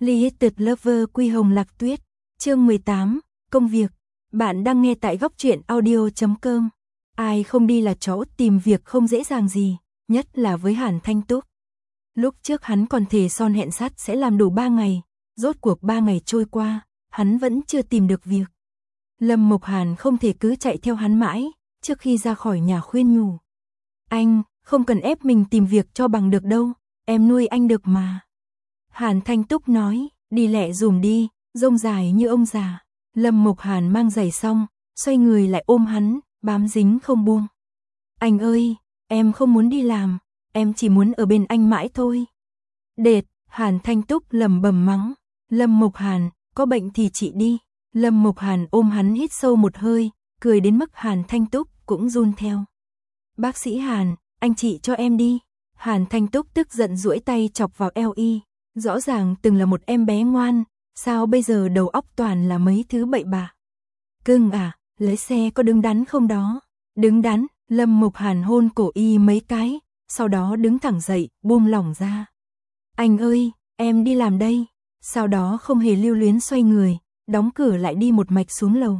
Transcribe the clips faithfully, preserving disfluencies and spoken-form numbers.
Limited Lover Quy Hồng Lạc Tuyết, chương mười tám, công việc. Bạn đang nghe tại góc truyện audio chấm com. Ai không đi là chó tìm việc không dễ dàng gì, nhất là với Hàn Thanh Túc. Lúc trước hắn còn thề son hẹn sắt sẽ làm đủ ba ngày, rốt cuộc ba ngày trôi qua, hắn vẫn chưa tìm được việc. Lâm Mộc Hàn không thể cứ chạy theo hắn mãi, trước khi ra khỏi nhà khuyên nhủ. Anh, không cần ép mình tìm việc cho bằng được đâu, em nuôi anh được mà. Hàn Thanh Túc nói, đi lẹ dùm đi, rông dài như ông già. Lâm Mộc Hàn mang giày xong, xoay người lại ôm hắn, bám dính không buông. Anh ơi, em không muốn đi làm, em chỉ muốn ở bên anh mãi thôi. Đệt, Hàn Thanh Túc lẩm bẩm mắng. Lâm Mộc Hàn, có bệnh thì trị đi. Lâm Mộc Hàn ôm hắn hít sâu một hơi, cười đến mức Hàn Thanh Túc cũng run theo. Bác sĩ Hàn, anh trị cho em đi. Hàn Thanh Túc tức giận duỗi tay chọc vào eo y. Rõ ràng từng là một em bé ngoan, sao bây giờ đầu óc toàn là mấy thứ bậy bạ. Cưng à, lấy xe có đứng đắn không đó? Đứng đắn, Lâm Mộc Hàn hôn cổ y mấy cái, sau đó đứng thẳng dậy, buông lỏng ra. Anh ơi, em đi làm đây. Sau đó không hề lưu luyến xoay người, đóng cửa lại đi một mạch xuống lầu.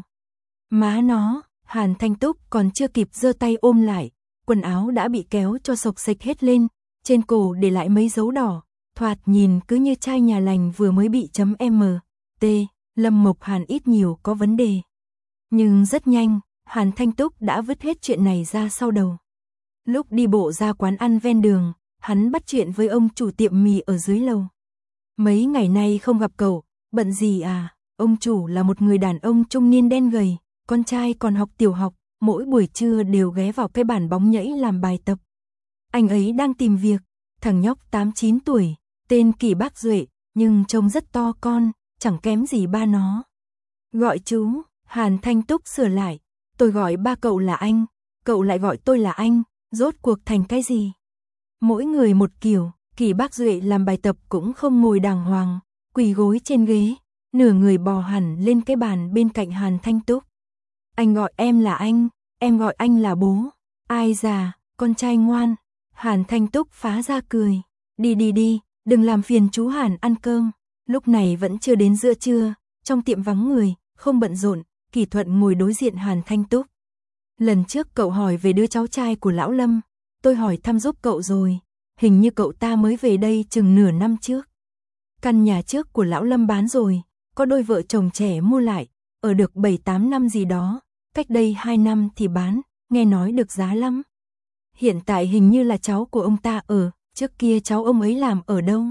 Má nó, Hàn Thanh Túc còn chưa kịp giơ tay ôm lại, quần áo đã bị kéo cho xộc xệch hết lên, trên cổ để lại mấy dấu đỏ. Thoạt nhìn cứ như trai nhà lành vừa mới bị chấm M, T, Lâm Mộc Hàn ít nhiều có vấn đề. Nhưng rất nhanh, Hàn Thanh Túc đã vứt hết chuyện này ra sau đầu. Lúc đi bộ ra quán ăn ven đường, hắn bắt chuyện với ông chủ tiệm mì ở dưới lầu. Mấy ngày nay không gặp cậu, bận gì à? Ông chủ là một người đàn ông trung niên đen gầy, con trai còn học tiểu học, mỗi buổi trưa đều ghé vào cái bàn bóng nhảy làm bài tập. Anh ấy đang tìm việc, thằng nhóc tám chín tuổi. Tên Kỳ Bác Duệ, nhưng trông rất to con, chẳng kém gì ba nó. Gọi chú, Hàn Thanh Túc sửa lại, tôi gọi ba cậu là anh, cậu lại gọi tôi là anh, rốt cuộc thành cái gì? Mỗi người một kiểu, Kỳ Bác Duệ làm bài tập cũng không ngồi đàng hoàng, quỳ gối trên ghế, nửa người bò hẳn lên cái bàn bên cạnh Hàn Thanh Túc. Anh gọi em là anh, em gọi anh là bố. Ai già, con trai ngoan. Hàn Thanh Túc phá ra cười. Đi đi đi. Đừng làm phiền chú Hàn ăn cơm. Lúc này vẫn chưa đến giữa trưa, trong tiệm vắng người, không bận rộn, Kỳ Thuận ngồi đối diện Hàn Thanh Túc. Lần trước cậu hỏi về đứa cháu trai của lão Lâm, tôi hỏi thăm giúp cậu rồi, hình như cậu ta mới về đây chừng nửa năm trước. Căn nhà trước của lão Lâm bán rồi, có đôi vợ chồng trẻ mua lại, ở được bảy tám năm gì đó, cách đây hai năm thì bán, nghe nói được giá lắm. Hiện tại hình như là cháu của ông ta ở. Trước kia cháu ông ấy làm ở đâu?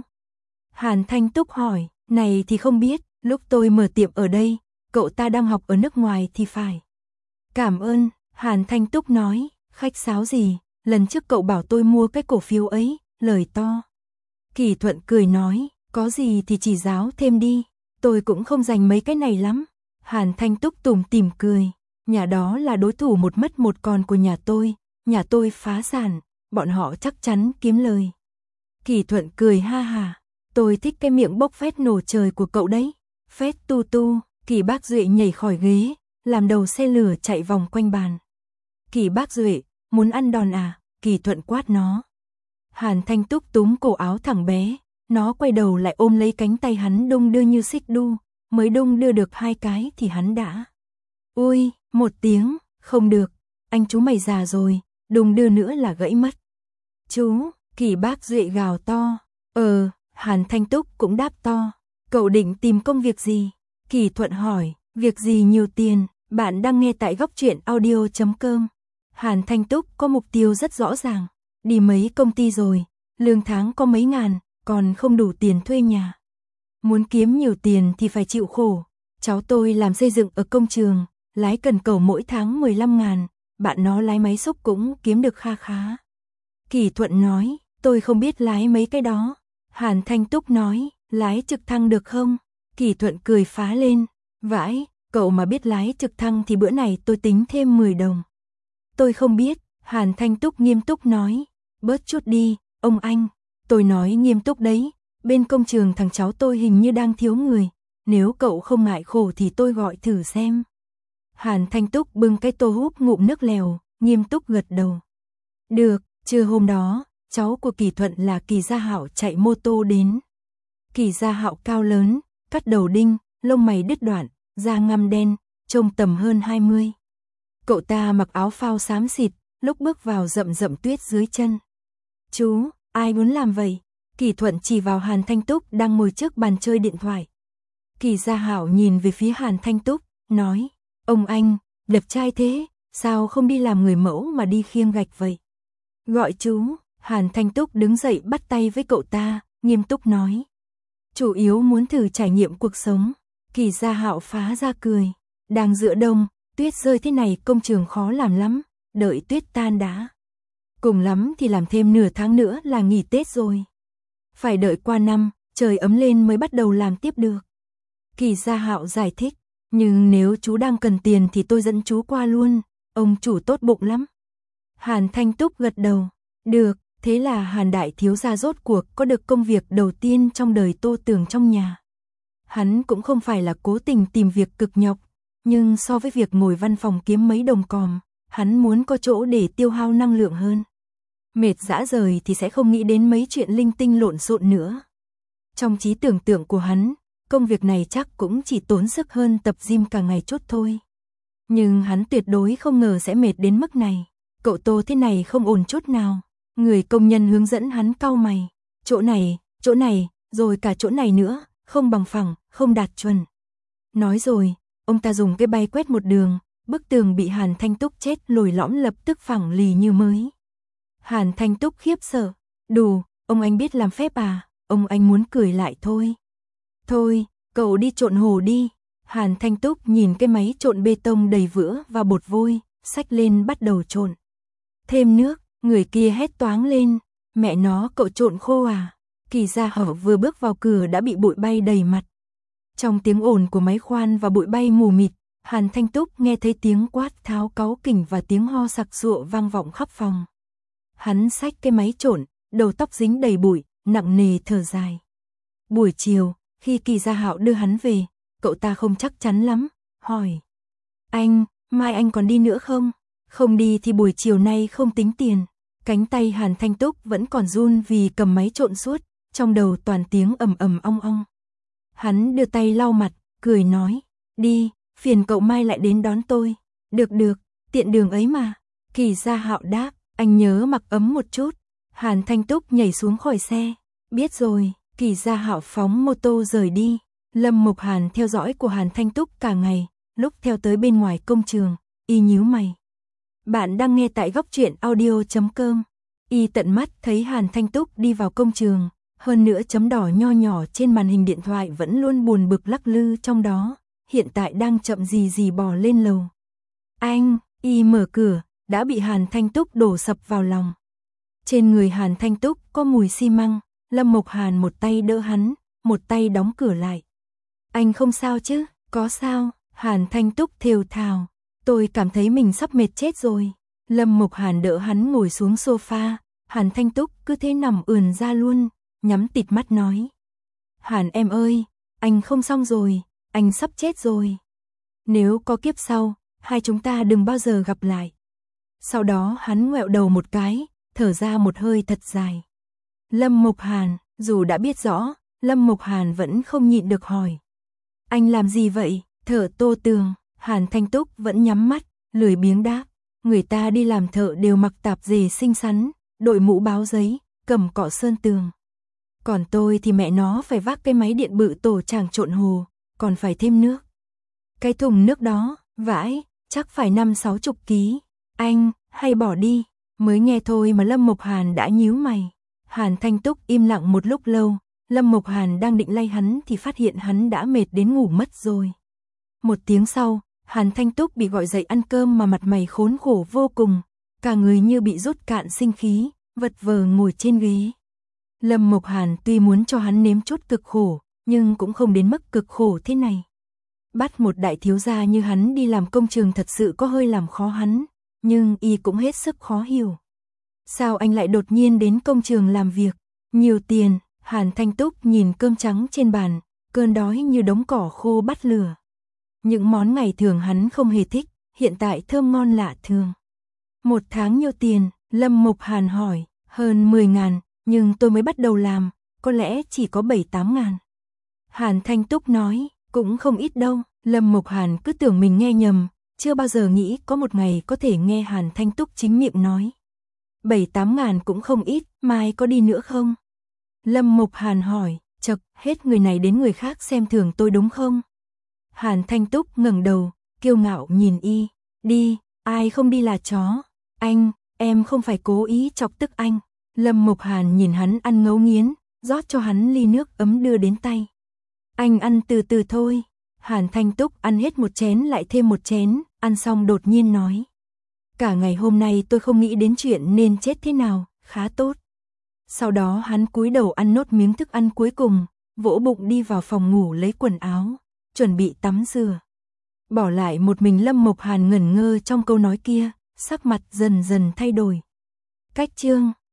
Hàn Thanh Túc hỏi, này thì không biết, lúc tôi mở tiệm ở đây, cậu ta đang học ở nước ngoài thì phải. Cảm ơn, Hàn Thanh Túc nói, khách sáo gì, lần trước cậu bảo tôi mua cái cổ phiếu ấy, lời to. Kỳ Thuận cười nói, có gì thì chỉ giáo thêm đi, tôi cũng không dành mấy cái này lắm. Hàn Thanh Túc tủm tỉm cười, nhà đó là đối thủ một mất một còn của nhà tôi, nhà tôi phá sản. Bọn họ chắc chắn kiếm lời. Kỳ Thuận cười ha hà. Tôi thích cái miệng bốc phét nổ trời của cậu đấy. Phét tu tu. Kỳ Bác Duệ nhảy khỏi ghế, làm đầu xe lửa chạy vòng quanh bàn. Kỳ Bác Duệ, muốn ăn đòn à? Kỳ Thuận quát nó. Hàn Thanh Túc túm cổ áo thằng bé. Nó quay đầu lại ôm lấy cánh tay hắn đung đưa như xích đu. Mới đung đưa được hai cái thì hắn đã. Ui, một tiếng, không được. Anh chú mày già rồi, đung đưa nữa là gãy mất. Chú, Kỳ Bác Duệ gào to. Ờ, Hàn Thanh Túc cũng đáp to. Cậu định tìm công việc gì? Kỳ Thuận hỏi, việc gì nhiều tiền, bạn đang nghe tại góc truyện audio chấm com. Hàn Thanh Túc có mục tiêu rất rõ ràng. Đi mấy công ty rồi, lương tháng có mấy ngàn, còn không đủ tiền thuê nhà. Muốn kiếm nhiều tiền thì phải chịu khổ. Cháu tôi làm xây dựng ở công trường, lái cần cẩu mỗi tháng mười lăm ngàn, bạn nó lái máy xúc cũng kiếm được kha khá. Kỳ Thuận nói, tôi không biết lái mấy cái đó. Hàn Thanh Túc nói, lái trực thăng được không? Kỳ Thuận cười phá lên, vãi, cậu mà biết lái trực thăng thì bữa này tôi tính thêm mười đồng. Tôi không biết, Hàn Thanh Túc nghiêm túc nói, bớt chút đi, ông anh, tôi nói nghiêm túc đấy, bên công trường thằng cháu tôi hình như đang thiếu người, nếu cậu không ngại khổ thì tôi gọi thử xem. Hàn Thanh Túc bưng cái tô húp ngụm nước lèo, nghiêm túc gật đầu. Được. Trưa hôm đó, cháu của Kỳ Thuận là Kỳ Gia Hảo chạy mô tô đến. Kỳ Gia Hạo cao lớn, cắt đầu đinh, lông mày đứt đoạn, da ngăm đen, trông tầm hơn hai mươi. Cậu ta mặc áo phao xám xịt, lúc bước vào rậm rậm tuyết dưới chân. Chú, ai muốn làm vậy? Kỳ Thuận chỉ vào Hàn Thanh Túc đang ngồi trước bàn chơi điện thoại. Kỳ Gia Hạo nhìn về phía Hàn Thanh Túc, nói, ông anh, đẹp trai thế, sao không đi làm người mẫu mà đi khiêng gạch vậy? Gọi chú, Hàn Thanh Túc đứng dậy bắt tay với cậu ta, nghiêm túc nói. Chủ yếu muốn thử trải nghiệm cuộc sống. Kỳ Gia Hạo phá ra cười. Đang giữa đông, tuyết rơi thế này công trường khó làm lắm, đợi tuyết tan đã. Cùng lắm thì làm thêm nửa tháng nữa là nghỉ Tết rồi. Phải đợi qua năm, trời ấm lên mới bắt đầu làm tiếp được. Kỳ Gia Hạo giải thích, nhưng nếu chú đang cần tiền thì tôi dẫn chú qua luôn, ông chủ tốt bụng lắm. Hàn Thanh Túc gật đầu, được, thế là Hàn đại thiếu gia rốt cuộc có được công việc đầu tiên trong đời Tô Tường trong nhà. Hắn cũng không phải là cố tình tìm việc cực nhọc, nhưng so với việc ngồi văn phòng kiếm mấy đồng còm, hắn muốn có chỗ để tiêu hao năng lượng hơn. Mệt dã rời thì sẽ không nghĩ đến mấy chuyện linh tinh lộn xộn nữa. Trong trí tưởng tượng của hắn, công việc này chắc cũng chỉ tốn sức hơn tập gym cả ngày chút thôi. Nhưng hắn tuyệt đối không ngờ sẽ mệt đến mức này. Cậu Tô thế này không ổn chút nào. Người công nhân hướng dẫn hắn cau mày. Chỗ này, chỗ này, rồi cả chỗ này nữa, không bằng phẳng, không đạt chuẩn. Nói rồi, ông ta dùng cái bay quét một đường, bức tường bị Hàn Thanh Túc chết lồi lõm lập tức phẳng lì như mới. Hàn Thanh Túc khiếp sợ. Đù, ông anh biết làm phép à, ông anh muốn cười lại thôi. Thôi, cậu đi trộn hồ đi. Hàn Thanh Túc nhìn cái máy trộn bê tông đầy vữa và bột vôi, xách lên bắt đầu trộn. Thêm nước, người kia hét toáng lên. Mẹ nó, cậu trộn khô à? Kỳ Gia Hạo vừa bước vào cửa đã bị bụi bay đầy mặt. Trong tiếng ồn của máy khoan và bụi bay mù mịt, Hàn Thanh Túc nghe thấy tiếng quát tháo cáu kỉnh và tiếng ho sặc sụa vang vọng khắp phòng. Hắn xách cái máy trộn, đầu tóc dính đầy bụi, nặng nề thở dài. Buổi chiều, khi Kỳ Gia Hạo đưa hắn về, cậu ta không chắc chắn lắm, hỏi. Anh, mai anh còn đi nữa không? Không đi thì buổi chiều nay không tính tiền. Cánh tay Hàn Thanh Túc vẫn còn run vì cầm máy trộn suốt, trong đầu toàn tiếng ầm ầm ong ong. Hắn đưa tay lau mặt, cười nói, đi, phiền cậu mai lại đến đón tôi. Được được, tiện đường ấy mà. Kỳ Gia Hạo đáp, anh nhớ mặc ấm một chút. Hàn Thanh Túc nhảy xuống khỏi xe. Biết rồi, Kỳ Gia Hạo phóng mô tô rời đi. Lâm Mục Hàn theo dõi của Hàn Thanh Túc cả ngày, lúc theo tới bên ngoài công trường, y nhíu mày. Bạn đang nghe tại góc truyện audio chấm com. Y tận mắt thấy Hàn Thanh Túc đi vào công trường, hơn nữa chấm đỏ nho nhỏ trên màn hình điện thoại vẫn luôn buồn bực lắc lư trong đó, hiện tại đang chậm gì gì bò lên lầu. Anh, y mở cửa, đã bị Hàn Thanh Túc đổ sập vào lòng. Trên người Hàn Thanh Túc có mùi xi măng, Lâm Mục Hàn một tay đỡ hắn, một tay đóng cửa lại. Anh không sao chứ? Có sao? Hàn Thanh Túc thều thào. Tôi cảm thấy mình sắp mệt chết rồi. Lâm Mục Hàn đỡ hắn ngồi xuống sofa, Hàn Thanh Túc cứ thế nằm ườn ra luôn, nhắm tịt mắt nói. Hàn em ơi, anh không xong rồi, anh sắp chết rồi. Nếu có kiếp sau, hai chúng ta đừng bao giờ gặp lại. Sau đó hắn ngoẹo đầu một cái, thở ra một hơi thật dài. Lâm Mục Hàn, dù đã biết rõ, Lâm Mục Hàn vẫn không nhịn được hỏi. Anh làm gì vậy? Thợ Tô Tường. Hàn Thanh Túc vẫn nhắm mắt, lười biếng đáp. Người ta đi làm thợ đều mặc tạp dề xinh xắn, đội mũ báo giấy, cầm cọ sơn tường. Còn tôi thì mẹ nó phải vác cái máy điện bự tổ chàng trộn hồ, còn phải thêm nước. Cái thùng nước đó, vãi, chắc phải năm sáu chục ký. Anh, hay bỏ đi. Mới nghe thôi mà Lâm Mục Hàn đã nhíu mày. Hàn Thanh Túc im lặng một lúc lâu, Lâm Mục Hàn đang định lay hắn thì phát hiện hắn đã mệt đến ngủ mất rồi. Một tiếng sau, Hàn Thanh Túc bị gọi dậy ăn cơm mà mặt mày khốn khổ vô cùng, cả người như bị rút cạn sinh khí, vật vờ ngồi trên ghế. Lâm Mục Hàn tuy muốn cho hắn nếm chút cực khổ, nhưng cũng không đến mức cực khổ thế này. Bắt một đại thiếu gia như hắn đi làm công trường thật sự có hơi làm khó hắn, nhưng y cũng hết sức khó hiểu. Sao anh lại đột nhiên đến công trường làm việc? Nhiều tiền. Hàn Thanh Túc nhìn cơm trắng trên bàn, cơn đói như đống cỏ khô bắt lửa. Những món ngày thường hắn không hề thích, hiện tại thơm ngon lạ thường. Một tháng nhiêu tiền? Lâm Mục Hàn hỏi. Hơn mười ngàn, nhưng tôi mới bắt đầu làm, có lẽ chỉ có bảy tám ngàn. Hàn Thanh Túc nói, cũng không ít đâu. Lâm Mộc Hàn cứ tưởng mình nghe nhầm, chưa bao giờ nghĩ có một ngày có thể nghe Hàn Thanh Túc chính miệng nói. Bảy tám ngàn cũng không ít, mai có đi nữa không? Lâm Mộc Hàn hỏi, chậc, hết người này đến người khác xem thường tôi đúng không? Hàn Thanh Túc ngẩng đầu, kiêu ngạo nhìn y, đi, ai không đi là chó. Anh, em không phải cố ý chọc tức anh. Lâm Mộc Hàn nhìn hắn ăn ngấu nghiến, rót cho hắn ly nước ấm đưa đến tay. Anh ăn từ từ thôi. Hàn Thanh Túc ăn hết một chén lại thêm một chén, ăn xong đột nhiên nói. Cả ngày hôm nay tôi không nghĩ đến chuyện nên chết thế nào, khá tốt. Sau đó hắn cúi đầu ăn nốt miếng thức ăn cuối cùng, vỗ bụng đi vào phòng ngủ lấy quần áo, chuẩn bị tắm rửa. Bỏ lại một mình Lâm Mộc Hàn ngẩn ngơ trong câu nói kia, sắc mặt dần dần thay đổi. Cách chương